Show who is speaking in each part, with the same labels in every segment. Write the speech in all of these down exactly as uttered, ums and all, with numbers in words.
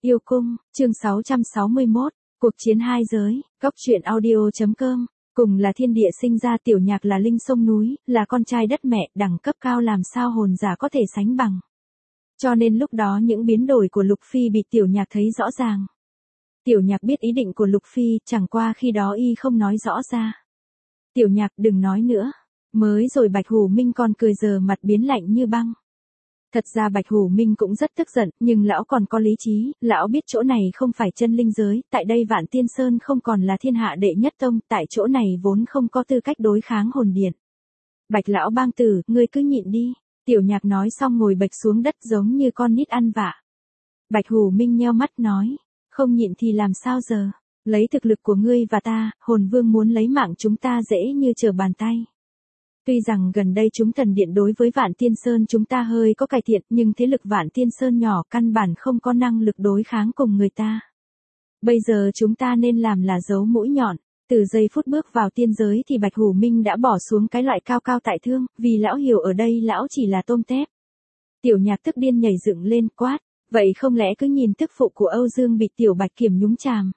Speaker 1: Yêu cung, chương sáu trăm sáu mươi mốt, cuộc chiến hai giới, góc truyện audio.com, cùng là thiên địa sinh ra Tiểu Nhạc là linh sông núi, là con trai đất mẹ, đẳng cấp cao làm sao hồn giả có thể sánh bằng. Cho nên lúc đó những biến đổi của Lục Phi bị Tiểu Nhạc thấy rõ ràng. Tiểu Nhạc biết ý định của Lục Phi, chẳng qua khi đó y không nói rõ ra. Tiểu Nhạc đừng nói nữa, mới rồi Bạch Hủ Minh còn cười giờ mặt biến lạnh như băng. Thật ra Bạch Hủ Minh cũng rất tức giận, nhưng lão còn có lý trí, lão biết chỗ này không phải chân linh giới, tại đây Vạn Tiên Sơn không còn là thiên hạ đệ nhất tông, tại chỗ này vốn không có tư cách đối kháng hồn điện. Bạch lão bang tử, ngươi cứ nhịn đi, Tiểu Nhạc nói xong ngồi bạch xuống đất giống như con nít ăn vạ. Bạch Hủ Minh nheo mắt nói, không nhịn thì làm sao giờ, lấy thực lực của ngươi và ta, hồn vương muốn lấy mạng chúng ta dễ như trở bàn tay. Tuy rằng gần đây chúng thần điện đối với Vạn Tiên Sơn chúng ta hơi có cải thiện, nhưng thế lực Vạn Tiên Sơn nhỏ căn bản không có năng lực đối kháng cùng người ta. Bây giờ chúng ta nên làm là giấu mũi nhọn. Từ giây phút bước vào tiên giới thì Bạch Hủ Minh đã bỏ xuống cái loại cao cao tại thương, vì lão hiểu ở đây lão chỉ là tôm tép. Tiểu Nhạc tức điên nhảy dựng lên quát, vậy không lẽ cứ nhìn tức phụ của Âu Dương bị Tiểu Bạch Kiểm nhúng chàm.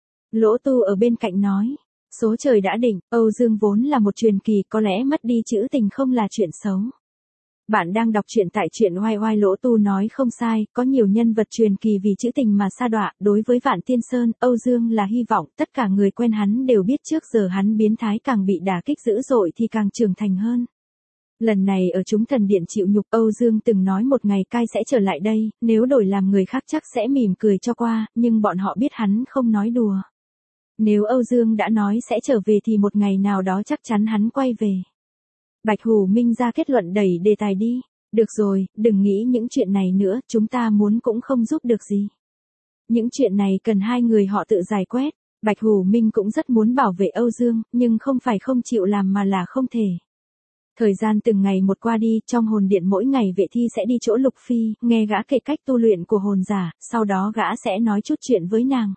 Speaker 1: Lỗ Tu ở bên cạnh nói, số trời đã định, Âu Dương vốn là một truyền kỳ, có lẽ mất đi chữ tình không là chuyện xấu. Bạn đang đọc truyện tại truyện oai oai. Lỗ Tu nói không sai, có nhiều nhân vật truyền kỳ vì chữ tình mà sa đọa, đối với Vạn Tiên Sơn, Âu Dương là hy vọng, tất cả người quen hắn đều biết trước giờ hắn biến thái càng bị đả kích dữ dội thì càng trưởng thành hơn. Lần này ở chúng thần điện chịu nhục, Âu Dương từng nói một ngày cai sẽ trở lại đây, nếu đổi làm người khác chắc sẽ mỉm cười cho qua, nhưng bọn họ biết hắn không nói đùa. Nếu Âu Dương đã nói sẽ trở về thì một ngày nào đó chắc chắn hắn quay về. Bạch Hủ Minh ra kết luận đẩy đề tài đi. Được rồi, đừng nghĩ những chuyện này nữa, chúng ta muốn cũng không giúp được gì. Những chuyện này cần hai người họ tự giải quyết. Bạch Hủ Minh cũng rất muốn bảo vệ Âu Dương, nhưng không phải không chịu làm mà là không thể. Thời gian từng ngày một qua đi, trong hồn điện mỗi ngày vệ thi sẽ đi chỗ Lục Phi, nghe gã kể cách tu luyện của hồn giả, sau đó gã sẽ nói chút chuyện với nàng.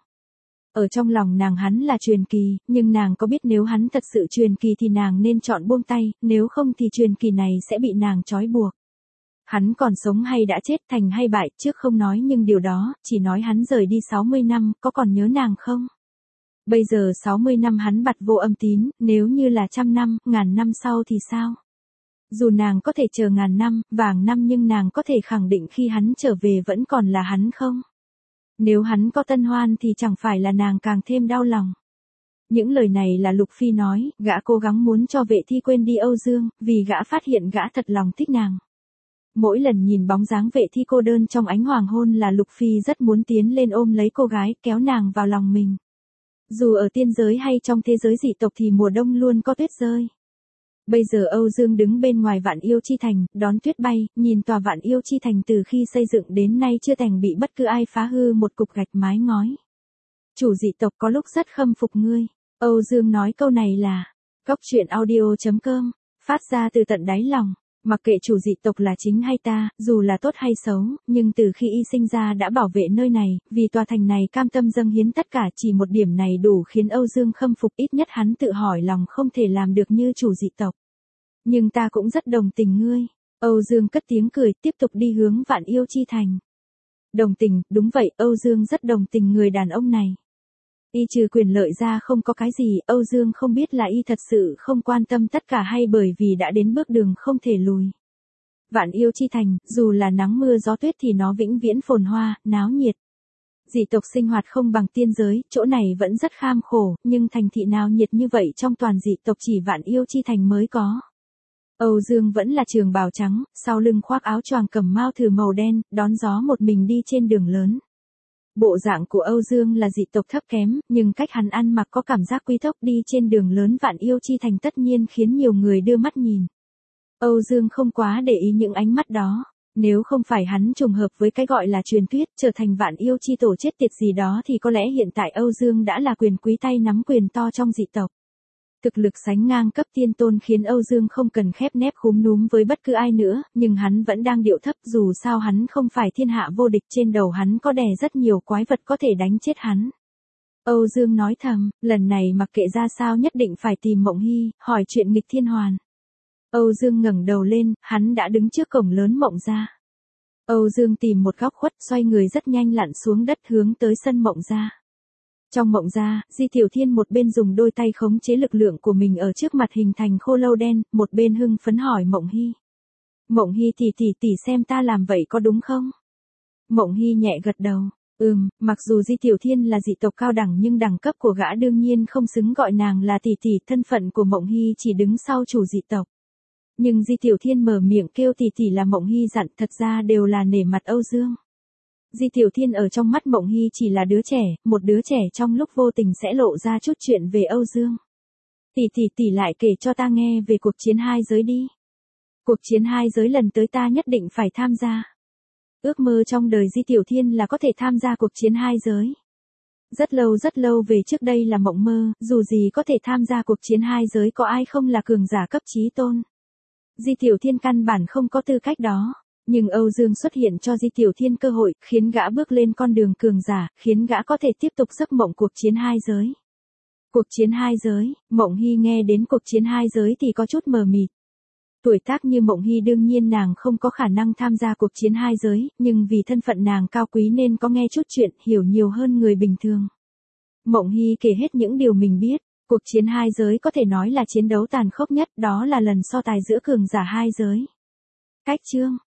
Speaker 1: Ở trong lòng nàng hắn là truyền kỳ, nhưng nàng có biết nếu hắn thật sự truyền kỳ thì nàng nên chọn buông tay, nếu không thì truyền kỳ này sẽ bị nàng trói buộc. Hắn còn sống hay đã chết, thành hay bại, trước không nói nhưng điều đó, chỉ nói hắn rời đi sáu mươi năm, có còn nhớ nàng không? Bây giờ sáu mươi năm hắn bặt vô âm tín, nếu như là trăm năm, ngàn năm sau thì sao? Dù nàng có thể chờ ngàn năm, vàng năm nhưng nàng có thể khẳng định khi hắn trở về vẫn còn là hắn không? Nếu hắn có tân hoan thì chẳng phải là nàng càng thêm đau lòng. Những lời này là Lục Phi nói, gã cố gắng muốn cho vệ thi quên đi Âu Dương, vì gã phát hiện gã thật lòng thích nàng. Mỗi lần nhìn bóng dáng vệ thi cô đơn trong ánh hoàng hôn là Lục Phi rất muốn tiến lên ôm lấy cô gái, kéo nàng vào lòng mình. Dù ở tiên giới hay trong thế giới dị tộc thì mùa đông luôn có tuyết rơi. Bây giờ Âu Dương đứng bên ngoài Vạn Yêu Chi Thành, đón tuyết bay, nhìn tòa Vạn Yêu Chi Thành từ khi xây dựng đến nay chưa từng bị bất cứ ai phá hư một cục gạch mái ngói. Chủ dị tộc có lúc rất khâm phục ngươi. Âu Dương nói câu này là, góc truyện audio.com, phát ra từ tận đáy lòng. Mặc kệ chủ dị tộc là chính hay ta, dù là tốt hay xấu, nhưng từ khi y sinh ra đã bảo vệ nơi này, vì tòa thành này cam tâm dâng hiến tất cả, chỉ một điểm này đủ khiến Âu Dương khâm phục, ít nhất hắn tự hỏi lòng không thể làm được như chủ dị tộc. Nhưng ta cũng rất đồng tình ngươi. Âu Dương cất tiếng cười, tiếp tục đi hướng Vạn Yêu Chi Thành. Đồng tình, đúng vậy, Âu Dương rất đồng tình người đàn ông này. Y trừ quyền lợi ra không có cái gì, Âu Dương không biết là y thật sự không quan tâm tất cả hay bởi vì đã đến bước đường không thể lùi. Vạn Yêu Chi Thành, dù là nắng mưa gió tuyết thì nó vĩnh viễn phồn hoa, náo nhiệt. Dị tộc sinh hoạt không bằng tiên giới, chỗ này vẫn rất kham khổ, nhưng thành thị nào nhiệt như vậy trong toàn dị tộc chỉ Vạn Yêu Chi Thành mới có. Âu Dương vẫn là trường bào trắng, sau lưng khoác áo choàng cẩm mao thử màu đen, đón gió một mình đi trên đường lớn. Bộ dạng của Âu Dương là dị tộc thấp kém, nhưng cách hắn ăn mặc có cảm giác quý tộc, đi trên đường lớn Vạn Yêu Chi Thành tất nhiên khiến nhiều người đưa mắt nhìn. Âu Dương không quá để ý những ánh mắt đó, nếu không phải hắn trùng hợp với cái gọi là truyền thuyết trở thành Vạn Yêu Chi tổ chết tiệt gì đó thì có lẽ hiện tại Âu Dương đã là quyền quý tay nắm quyền to trong dị tộc. Thực lực sánh ngang cấp tiên tôn khiến Âu Dương không cần khép nép khúm núm với bất cứ ai nữa, nhưng hắn vẫn đang điệu thấp, dù sao hắn không phải thiên hạ vô địch, trên đầu hắn có đè rất nhiều quái vật có thể đánh chết hắn. Âu Dương nói thầm, lần này mặc kệ ra sao nhất định phải tìm Mộng Hy, hỏi chuyện nghịch thiên hoàn. Âu Dương ngẩng đầu lên, hắn đã đứng trước cổng lớn Mộng gia. Âu Dương tìm một góc khuất, xoay người rất nhanh lặn xuống đất hướng tới sân Mộng Gia. Trong Mộng Gia, Di Tiểu Thiên một bên dùng đôi tay khống chế lực lượng của mình ở trước mặt hình thành khô lâu đen, một bên hưng phấn hỏi Mộng Hy. Mộng Hy tỷ tỷ tỷ xem ta làm vậy có đúng không? Mộng Hy nhẹ gật đầu. Ừm, mặc dù Di Tiểu Thiên là dị tộc cao đẳng nhưng đẳng cấp của gã đương nhiên không xứng gọi nàng là tỷ tỷ, thân phận của Mộng Hy chỉ đứng sau chủ dị tộc. Nhưng Di Tiểu Thiên mở miệng kêu tỷ tỷ là Mộng Hy dặn, thật ra đều là nể mặt Âu Dương. Di Tiểu Thiên ở trong mắt Mộng Hy chỉ là đứa trẻ, một đứa trẻ trong lúc vô tình sẽ lộ ra chút chuyện về Âu Dương. Tỷ tỷ tỷ lại kể cho ta nghe về cuộc chiến hai giới đi. Cuộc chiến hai giới lần tới ta nhất định phải tham gia. Ước mơ trong đời Di Tiểu Thiên là có thể tham gia cuộc chiến hai giới. Rất lâu rất lâu về trước đây là mộng mơ, dù gì có thể tham gia cuộc chiến hai giới có ai không là cường giả cấp chí tôn. Di Tiểu Thiên căn bản không có tư cách đó. Nhưng Âu Dương xuất hiện cho Di Tiểu Thiên cơ hội, khiến gã bước lên con đường cường giả, khiến gã có thể tiếp tục giấc mộng cuộc chiến hai giới. Cuộc chiến hai giới, Mộng Hy nghe đến cuộc chiến hai giới thì có chút mờ mịt. Tuổi tác như Mộng Hy đương nhiên nàng không có khả năng tham gia cuộc chiến hai giới, nhưng vì thân phận nàng cao quý nên có nghe chút chuyện, hiểu nhiều hơn người bình thường. Mộng Hy kể hết những điều mình biết, cuộc chiến hai giới có thể nói là chiến đấu tàn khốc nhất, đó là lần so tài giữa cường giả hai giới. Cách chương